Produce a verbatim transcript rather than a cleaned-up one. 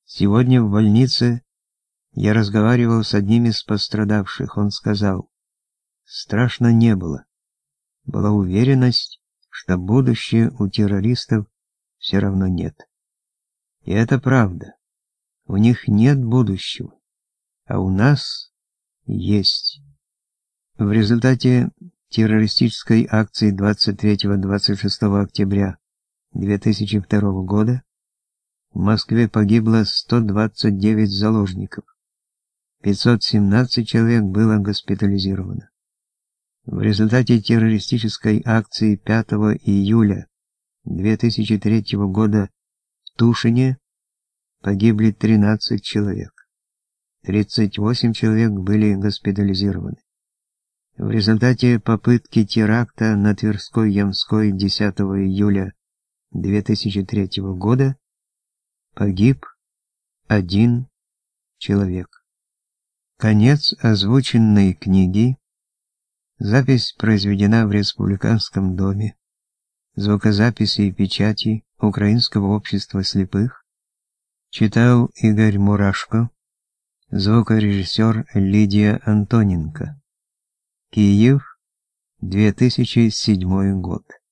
Сегодня в больнице я разговаривал с одним из пострадавших. Он сказал: страшно не было. Была уверенность, что будущее у террористов все равно нет. И это правда. У них нет будущего, а у нас есть. В результате террористической акции двадцать третьего — двадцать шестого октября две тысячи второго года в Москве погибло сто двадцать девять заложников. пятьсот семнадцать человек было госпитализировано. В результате террористической акции пятого июля две тысячи третьего года в Тушине погибли тринадцать человек. тридцать восемь человек были госпитализированы. В результате попытки теракта на Тверской Ямской десятого июля две тысячи третьего года погиб один человек. Конец озвученной книги. Запись произведена в Республиканском доме звукозаписи и печати Украинского общества слепых. Читал Игорь Мурашко, звукорежиссер Лидия Антоненко. Киев, две тысячи седьмой год.